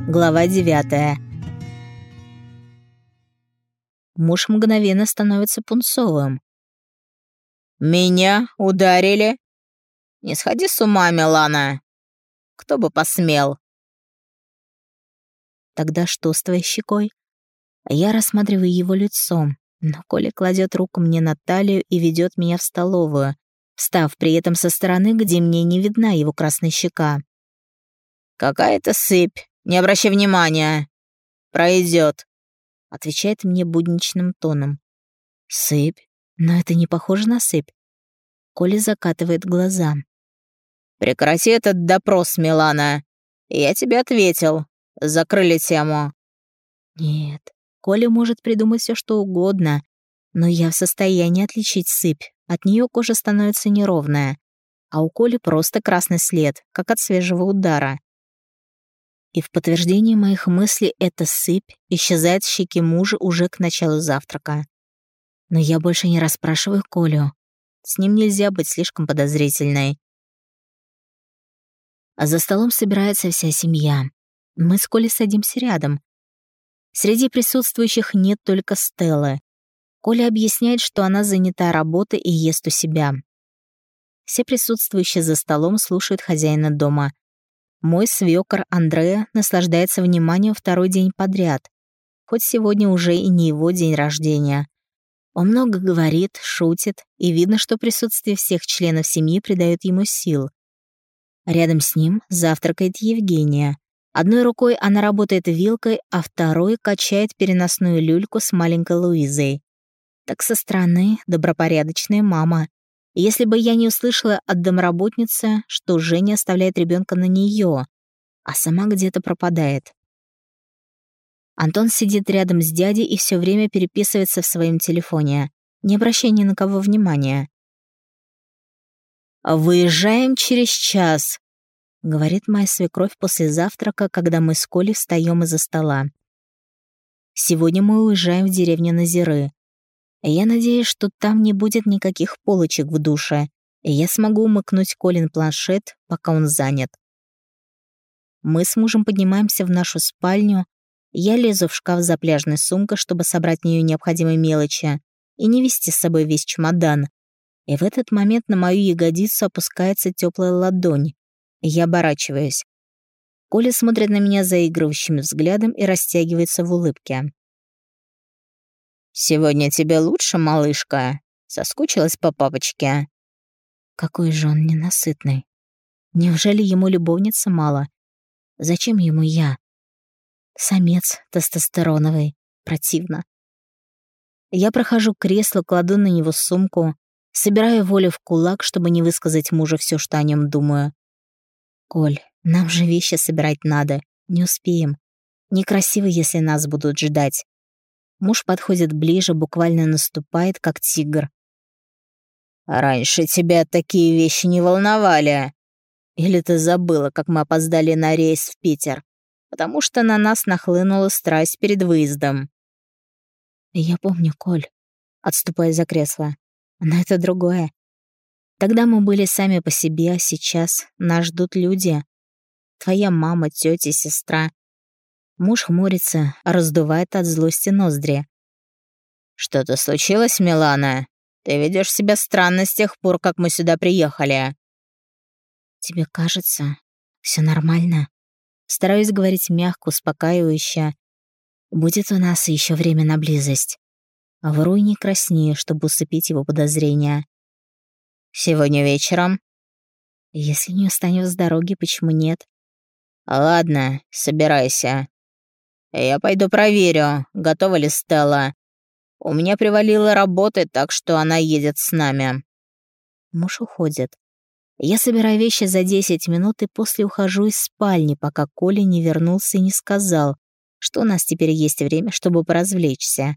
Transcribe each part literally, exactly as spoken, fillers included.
Глава девятая. Муж мгновенно становится пунцовым. «Меня ударили? Не сходи с ума, Милана. Кто бы посмел?» «Тогда что с твоей щекой?» Я рассматриваю его лицом, но Коля кладет руку мне на талию и ведет меня в столовую, встав при этом со стороны, где мне не видна его красная щека. «Какая-то сыпь, не обращай внимания. Пройдет», — отвечает мне будничным тоном. «Сыпь? Но это не похоже на сыпь». Коля закатывает глаза. «Прекрати этот допрос, Милана. Я тебе ответил. Закрыли тему». Нет, Коля может придумать все, что угодно, но я в состоянии отличить сыпь. От нее кожа становится неровная, а у Коли просто красный след, как от свежего удара. И в подтверждение моих мыслей эта сыпь исчезает с щеки мужа уже к началу завтрака. Но я больше не расспрашиваю Колю. С ним нельзя быть слишком подозрительной. А за столом собирается вся семья. Мы с Колей садимся рядом. Среди присутствующих нет только Стеллы. Коля объясняет, что она занята работой и ест у себя. Все присутствующие за столом слушают хозяина дома. Мой свёкор Андреа наслаждается вниманием второй день подряд, хоть сегодня уже и не его день рождения. Он много говорит, шутит, и видно, что присутствие всех членов семьи придает ему сил. Рядом с ним завтракает Евгения. Одной рукой она работает вилкой, а второй качает переносную люльку с маленькой Луизой. Так со стороны добропорядочная мама. И если бы я не услышала от домработницы, что Женя оставляет ребенка на нее, а сама где-то пропадает. Антон сидит рядом с дядей и все время переписывается в своем телефоне, не обращая ни на кого внимания. «Выезжаем через час», — говорит моя свекровь после завтрака, когда мы с Колей встаем из-за стола. «Сегодня мы уезжаем в деревню Назиры. Я надеюсь, что там не будет никаких полочек в душе, и я смогу умыкнуть Колин планшет, пока он занят. Мы с мужем поднимаемся в нашу спальню, я лезу в шкаф за пляжной сумкой, чтобы собрать в нее необходимые мелочи и не везти с собой весь чемодан. И в этот момент на мою ягодицу опускается теплая ладонь, и я оборачиваюсь. Коля смотрит на меня заигрывающим взглядом и растягивается в улыбке. «Сегодня тебе лучше, малышка? Соскучилась по папочке?» Какой же он ненасытный. Неужели ему любовница мало? Зачем ему я? Самец тестостероновый. Противно. Я прохожу к креслу, кладу на него сумку, собираю волю в кулак, чтобы не высказать мужу все, что о нем думаю. «Коль, нам же вещи собирать надо. Не успеем. Некрасиво, если нас будут ждать». Муж подходит ближе, буквально наступает, как тигр. «Раньше тебя такие вещи не волновали. Или ты забыла, как мы опоздали на рейс в Питер, потому что на нас нахлынула страсть перед выездом?» «Я помню, Коль», — отступая за кресло. «Но это другое. Тогда мы были сами по себе, а сейчас нас ждут люди. Твоя мама, тетя, сестра». Муж хмурится, раздувает от злости ноздри. «Что-то случилось, Милана? Ты ведешь себя странно с тех пор, как мы сюда приехали». «Тебе кажется, все нормально?» Стараюсь говорить мягко, успокаивающе. Будет у нас еще время на близость. Вру и не краснею, чтобы усыпить его подозрения. «Сегодня вечером?» «Если не устанем с дороги, почему нет?» «Ладно, собирайся. Я пойду проверю, готова ли Стелла. У меня привалила работа, так что она едет с нами». Муж уходит. Я собираю вещи за десять минут и после ухожу из спальни, пока Коля не вернулся и не сказал, что у нас теперь есть время, чтобы поразвлечься.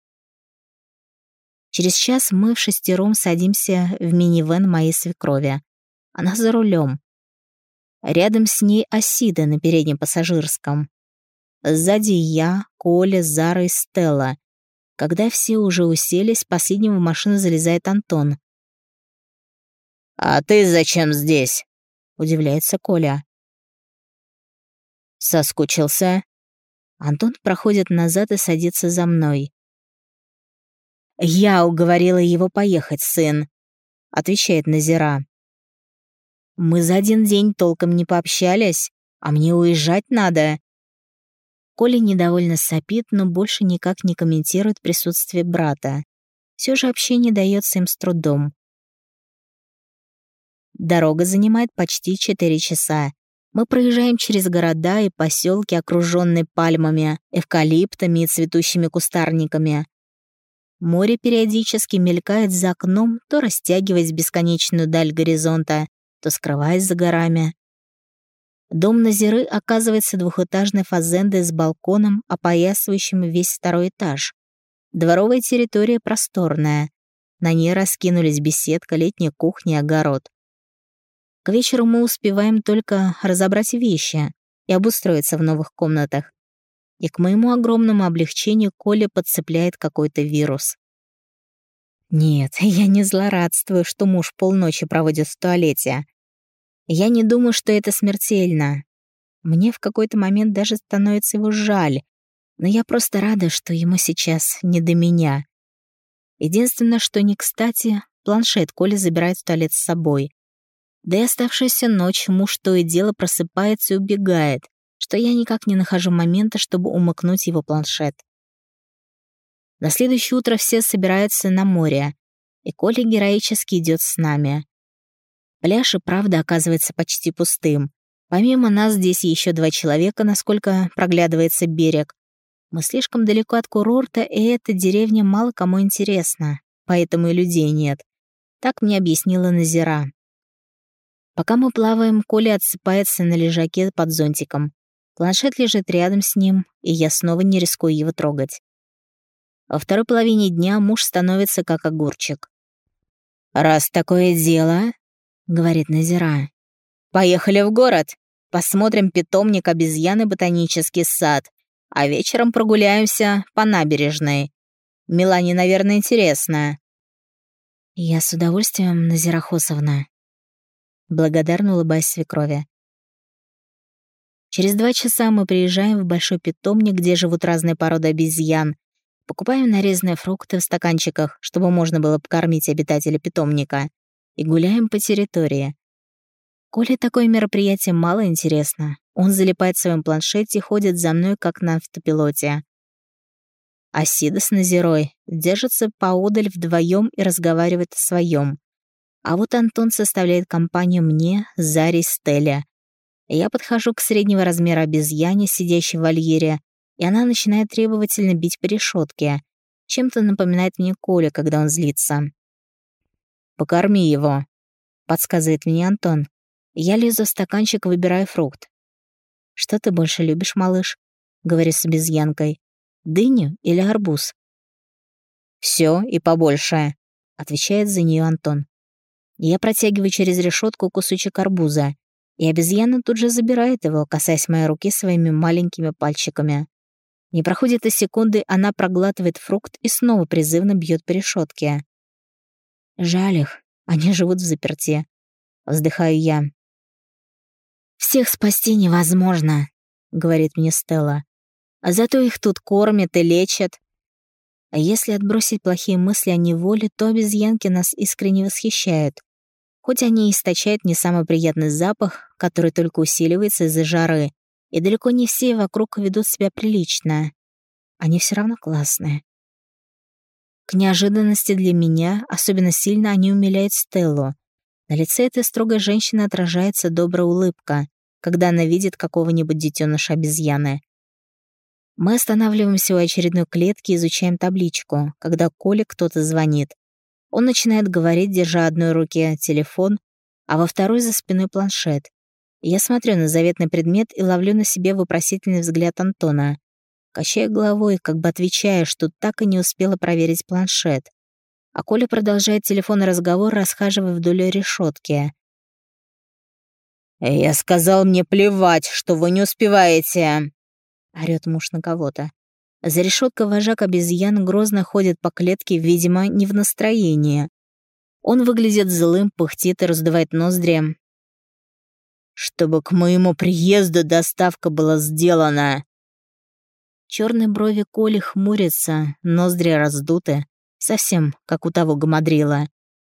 Через час мы в шестером садимся в минивэн моей свекрови. Она за рулем. Рядом с ней Асида на переднем пассажирском. Сзади я, Коля, Зара и Стелла. Когда все уже уселись, последним в машину залезает Антон. «А ты зачем здесь?» — удивляется Коля. Соскучился. Антон проходит назад и садится за мной. «Я уговорила его поехать, сын», — отвечает Назира. «Мы за один день толком не пообщались, а мне уезжать надо». Коля недовольно сопит, но больше никак не комментирует присутствие брата. Все же общение дается им с трудом. Дорога занимает почти четыре часа. Мы проезжаем через города и поселки, окруженные пальмами, эвкалиптами и цветущими кустарниками. Море периодически мелькает за окном, то растягиваясь в бесконечную даль горизонта, то скрываясь за горами. Дом Назиры оказывается двухэтажной фазендой с балконом, опоясывающим весь второй этаж. Дворовая территория просторная. На ней раскинулись беседка, летняя кухня и огород. К вечеру мы успеваем только разобрать вещи и обустроиться в новых комнатах. И к моему огромному облегчению Коля подцепляет какой-то вирус. Нет, я не злорадствую, что муж полночи проводит в туалете. Я не думаю, что это смертельно. Мне в какой-то момент даже становится его жаль, но я просто рада, что ему сейчас не до меня. Единственное, что не кстати, планшет Коля забирает в туалет с собой. Да и оставшаяся ночь муж то и дело просыпается и убегает, что я никак не нахожу момента, чтобы умыкнуть его планшет. На следующее утро все собираются на море, и Коля героически идет с нами. Пляж и правда оказывается почти пустым. Помимо нас здесь еще два человека, насколько проглядывается берег. Мы слишком далеко от курорта, и эта деревня мало кому интересна, поэтому и людей нет. Так мне объяснила Назира. Пока мы плаваем, Коля отсыпается на лежаке под зонтиком. Планшет лежит рядом с ним, и я снова не рискую его трогать. Во второй половине дня муж становится как огурчик. «Раз такое дело, — говорит Назира, — поехали в город, посмотрим питомник обезьян и ботанический сад, а вечером прогуляемся по набережной. Милане, наверное, интересно». «Я с удовольствием, Назира Хосовна», — благодарно улыбаясь свекрови. Через два часа мы приезжаем в большой питомник, где живут разные породы обезьян. Покупаем нарезанные фрукты в стаканчиках, чтобы можно было покормить обитателей питомника, и гуляем по территории. Коле такое мероприятие мало интересно. Он залипает в своем планшете и ходит за мной, как на автопилоте. Асида с Назирой держатся поодаль вдвоем и разговаривают о своем. А вот Антон составляет компанию мне, Заре и Стелле. Я подхожу к среднего размера обезьяне, сидящей в вольере, и она начинает требовательно бить по решетке. Чем-то напоминает мне Коля, когда он злится. «Покорми его», — подсказывает мне Антон. Я лезу в стаканчик и выбираю фрукт. «Что ты больше любишь, малыш?» — говорю с обезьянкой. «Дыню или арбуз?» «Всё и побольше», — отвечает за нее Антон. Я протягиваю через решетку кусочек арбуза, и обезьяна тут же забирает его, касаясь моей руки своими маленькими пальчиками. Не проходит и секунды, она проглатывает фрукт и снова призывно бьет по решетке. «Жаль их, они живут в заперти», — вздыхаю я. «Всех спасти невозможно», — говорит мне Стелла. «А зато их тут кормят и лечат». А если отбросить плохие мысли о неволе, то обезьянки нас искренне восхищают. Хоть они и источают не самый приятный запах, который только усиливается из-за жары, и далеко не все вокруг ведут себя прилично. Они все равно классные. К неожиданности для меня особенно сильно они умиляют Стеллу. На лице этой строгой женщины отражается добрая улыбка, когда она видит какого-нибудь детеныша обезьяны. Мы останавливаемся у очередной клетки и изучаем табличку, когда Коле кто-то звонит. Он начинает говорить, держа в одной руке телефон, а во второй за спиной планшет. Я смотрю на заветный предмет и ловлю на себе вопросительный взгляд Антона. Качаю головой, как бы отвечая, что так и не успела проверить планшет. А Коля продолжает телефонный разговор, расхаживая вдоль решетки. «Я сказал, мне плевать, что вы не успеваете!» — орёт муж на кого-то. За решеткой вожак обезьян грозно ходит по клетке, видимо, не в настроении. Он выглядит злым, пыхтит и раздувает ноздри. чтобы к моему приезду доставка была сделана». Черные брови Коли хмурятся, ноздри раздуты, совсем как у того гамадрила.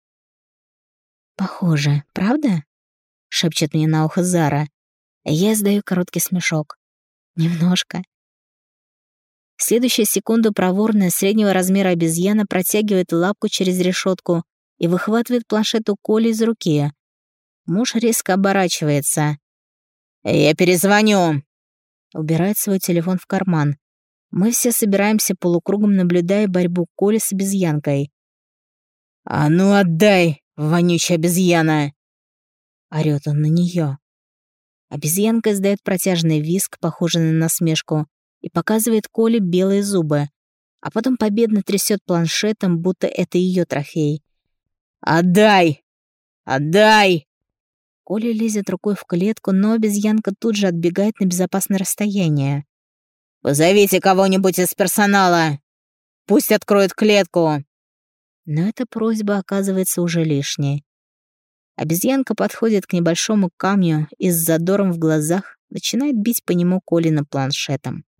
«Похоже, правда?» — шепчет мне на ухо Зара. Я издаю короткий смешок. «Немножко». В следующую секунду проворная среднего размера обезьяна протягивает лапку через решетку и выхватывает планшет у Коли из руки. Муж резко оборачивается. «Я перезвоню!» Убирает свой телефон в карман. Мы все собираемся полукругом, наблюдая борьбу Коли с обезьянкой. «А ну отдай, вонючая обезьяна!» Орёт он на неё. Обезьянка издает протяжный визг, похожий на насмешку, и показывает Коле белые зубы, а потом победно трясет планшетом, будто это ее трофей. «Отдай! Отдай!» Коля лезет рукой в клетку, но обезьянка тут же отбегает на безопасное расстояние. «Позовите кого-нибудь из персонала! Пусть откроет клетку!» Но эта просьба оказывается уже лишней. Обезьянка подходит к небольшому камню и с задором в глазах начинает бить по нему Колиным планшетом.